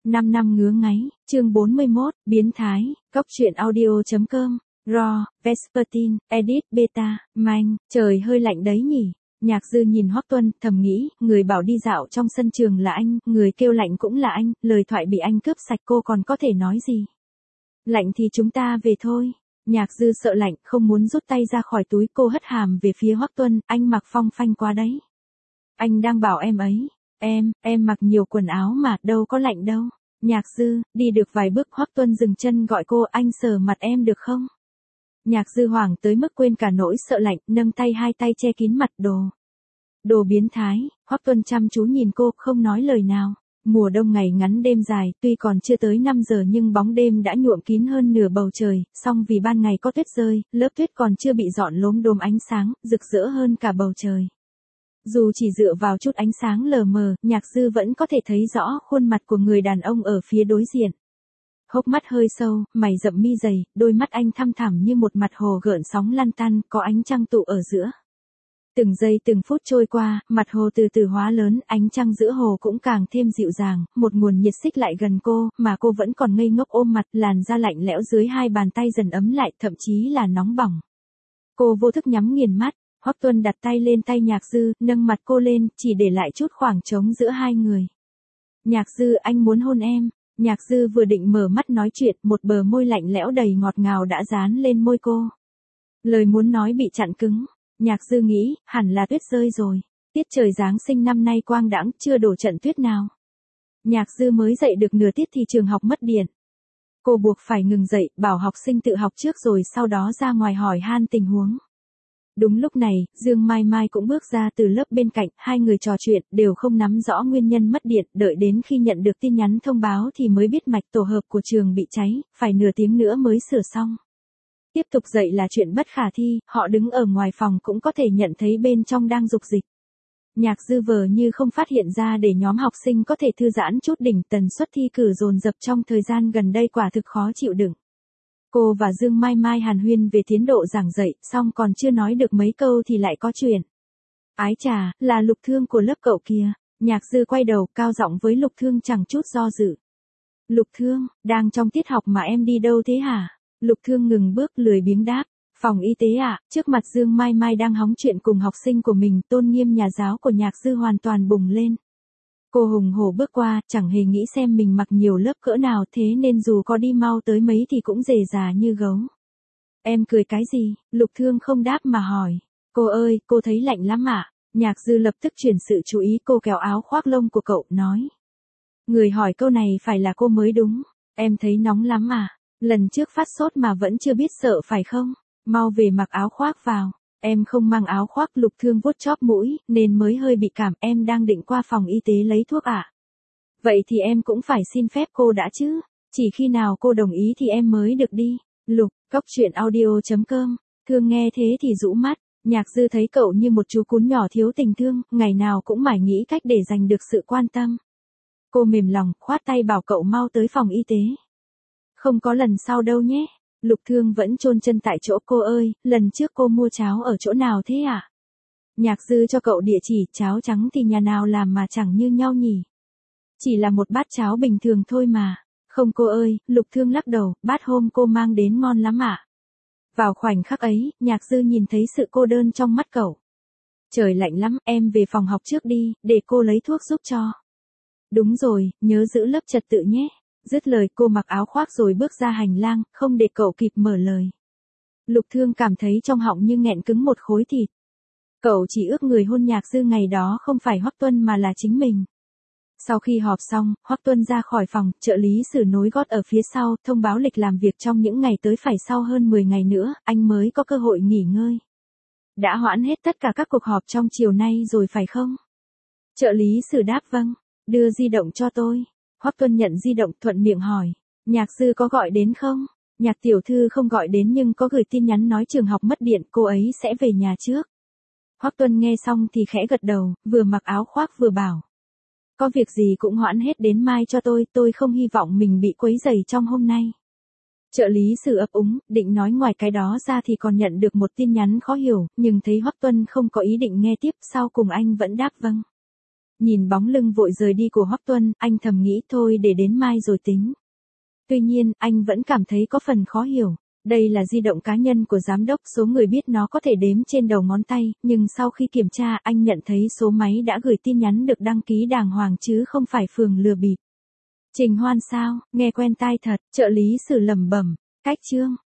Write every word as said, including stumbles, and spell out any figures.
năm năm ngứa ngáy, chương bốn mươi mốt, biến thái, Cóc truyện audio chấm com, Raw, Vespertine, Edit Beta, Manh, trời hơi lạnh đấy nhỉ. Nhạc Dư nhìn Hoắc Tuân, thầm nghĩ, người bảo đi dạo trong sân trường là anh, người kêu lạnh cũng là anh, lời thoại bị anh cướp sạch cô còn có thể nói gì. Lạnh thì chúng ta về thôi. Nhạc Dư sợ lạnh, không muốn rút tay ra khỏi túi, cô hất hàm về phía Hoắc Tuân, anh mặc phong phanh quá đấy. Anh đang bảo em ấy, em, em mặc nhiều quần áo mà, đâu có lạnh đâu. Nhạc Dư, đi được vài bước Hoắc Tuân dừng chân gọi cô, anh sờ mặt em được không? Nhạc Dư hoảng tới mức quên cả nỗi sợ lạnh, nâng tay hai tay che kín mặt, đồ. Đồ biến thái. Hoắc Tuân chăm chú nhìn cô, không nói lời nào. Mùa đông ngày ngắn đêm dài, tuy còn chưa tới năm giờ nhưng bóng đêm đã nhuộm kín hơn nửa bầu trời, song vì ban ngày có tuyết rơi, lớp tuyết còn chưa bị dọn lốm đốm ánh sáng, rực rỡ hơn cả bầu trời. Dù chỉ dựa vào chút ánh sáng lờ mờ, Nhạc Dư vẫn có thể thấy rõ khuôn mặt của người đàn ông ở phía đối diện. Hốc mắt hơi sâu, mày rậm mi dày, đôi mắt anh thăm thẳm như một mặt hồ gợn sóng lăn tăn, có ánh trăng tụ ở giữa. Từng giây từng phút trôi qua, mặt hồ từ từ hóa lớn, ánh trăng giữa hồ cũng càng thêm dịu dàng, một nguồn nhiệt xích lại gần cô, mà cô vẫn còn ngây ngốc ôm mặt, làn da lạnh lẽo dưới hai bàn tay dần ấm lại, thậm chí là nóng bỏng. Cô vô thức nhắm nghiền mắt, Hoắc Tuân đặt tay lên tay Nhạc Dư, nâng mặt cô lên, chỉ để lại chút khoảng trống giữa hai người. Nhạc Dư, anh muốn hôn em. Nhạc Dư vừa định mở mắt nói chuyện, một bờ môi lạnh lẽo đầy ngọt ngào đã dán lên môi cô. Lời muốn nói bị chặn cứng. Nhạc Dư nghĩ, hẳn là tuyết rơi rồi. Tiết trời Giáng sinh năm nay quang đãng, chưa đổ trận tuyết nào. Nhạc Dư mới dậy được nửa tiết thì trường học mất điện. Cô buộc phải ngừng dậy, bảo học sinh tự học trước rồi sau đó ra ngoài hỏi han tình huống. Đúng lúc này, Dương Mai Mai cũng bước ra từ lớp bên cạnh, hai người trò chuyện, đều không nắm rõ nguyên nhân mất điện, đợi đến khi nhận được tin nhắn thông báo thì mới biết mạch tổ hợp của trường bị cháy, phải nửa tiếng nữa mới sửa xong. Tiếp tục dậy là chuyện bất khả thi, họ đứng ở ngoài phòng cũng có thể nhận thấy bên trong đang rục dịch. Nhạc Dư vờ như không phát hiện ra để nhóm học sinh có thể thư giãn chút đỉnh, tần suất thi cử dồn dập trong thời gian gần đây quả thực khó chịu đựng. Cô và Dương Mai Mai hàn huyên về tiến độ giảng dạy, xong còn chưa nói được mấy câu thì lại có chuyện. Ái chà, là Lục Thương của lớp cậu kìa. Nhạc Dư quay đầu, cao giọng với Lục Thương chẳng chút do dự. Lục Thương, đang trong tiết học mà em đi đâu thế hả? Lục Thương ngừng bước, lười biếng đáp. Phòng y tế ạ. Trước mặt Dương Mai Mai đang hóng chuyện cùng học sinh của mình, tôn nghiêm nhà giáo của Nhạc Dư hoàn toàn bùng lên. Cô hùng hổ bước qua, chẳng hề nghĩ xem mình mặc nhiều lớp cỡ nào, thế nên dù có đi mau tới mấy thì cũng rề rà như gấu. Em cười cái gì? Lục Thương không đáp mà hỏi. Cô ơi, cô thấy lạnh lắm ạ. Nhạc Dư lập tức chuyển sự chú ý, cô kéo áo khoác lông của cậu, nói. Người hỏi câu này phải là cô mới đúng. Em thấy nóng lắm à? Lần trước phát sốt mà vẫn chưa biết sợ phải không? Mau về mặc áo khoác vào. Em không mang áo khoác. Lục Thương vuốt chóp mũi, nên mới hơi bị cảm, em đang định qua phòng y tế lấy thuốc ạ. À? Vậy thì em cũng phải xin phép cô đã chứ, chỉ khi nào cô đồng ý thì em mới được đi. Lục, Cóc truyện audio chấm com, Thương nghe thế thì rũ mắt, Nhạc Dư thấy cậu như một chú cún nhỏ thiếu tình thương, ngày nào cũng mải nghĩ cách để giành được sự quan tâm. Cô mềm lòng, khoát tay bảo cậu mau tới phòng y tế. Không có lần sau đâu nhé. Lục Thương vẫn chôn chân tại chỗ. Cô ơi, lần trước cô mua cháo ở chỗ nào thế ạ? À? Nhạc Dư cho cậu địa chỉ, cháo trắng thì nhà nào làm mà chẳng như nhau nhỉ? Chỉ là một bát cháo bình thường thôi mà. Không cô ơi, Lục Thương lắc đầu, bát hôm cô mang đến ngon lắm ạ. À? Vào khoảnh khắc ấy, Nhạc Dư nhìn thấy sự cô đơn trong mắt cậu. Trời lạnh lắm, em về phòng học trước đi, để cô lấy thuốc giúp cho. Đúng rồi, nhớ giữ lớp trật tự nhé. Dứt lời cô mặc áo khoác rồi bước ra hành lang, không để cậu kịp mở lời. Lục Thương cảm thấy trong họng như nghẹn cứng một khối thịt. Cậu chỉ ước người hôn Nhạc Dư ngày đó không phải Hoắc Tuân mà là chính mình. Sau khi họp xong, Hoắc Tuân ra khỏi phòng, trợ lý Sử nối gót ở phía sau, thông báo lịch làm việc trong những ngày tới phải sau hơn mười ngày nữa, anh mới có cơ hội nghỉ ngơi. Đã hoãn hết tất cả các cuộc họp trong chiều nay rồi phải không? Trợ lý Sử đáp vâng, đưa di động cho tôi. Hoắc Tuân nhận di động, thuận miệng hỏi. Nhạc Dư có gọi đến không? Nhạc tiểu thư không gọi đến nhưng có gửi tin nhắn nói trường học mất điện, cô ấy sẽ về nhà trước. Hoắc Tuân nghe xong thì khẽ gật đầu, vừa mặc áo khoác vừa bảo. Có việc gì cũng hoãn hết đến mai cho tôi, tôi không hy vọng mình bị quấy rầy trong hôm nay. Trợ lý Sử ấp úng, định nói ngoài cái đó ra thì còn nhận được một tin nhắn khó hiểu, nhưng thấy Hoắc Tuân không có ý định nghe tiếp, sau cùng anh vẫn đáp vâng. Nhìn bóng lưng vội rời đi của Hoắc Tuân, anh thầm nghĩ thôi để đến mai rồi tính. Tuy nhiên, anh vẫn cảm thấy có phần khó hiểu. Đây là di động cá nhân của giám đốc, số người biết nó có thể đếm trên đầu ngón tay, nhưng sau khi kiểm tra anh nhận thấy số máy đã gửi tin nhắn được đăng ký đàng hoàng chứ không phải phường lừa bịp. Trình Hoan sao, nghe quen tai thật, trợ lý Sử lẩm bẩm, cách chương.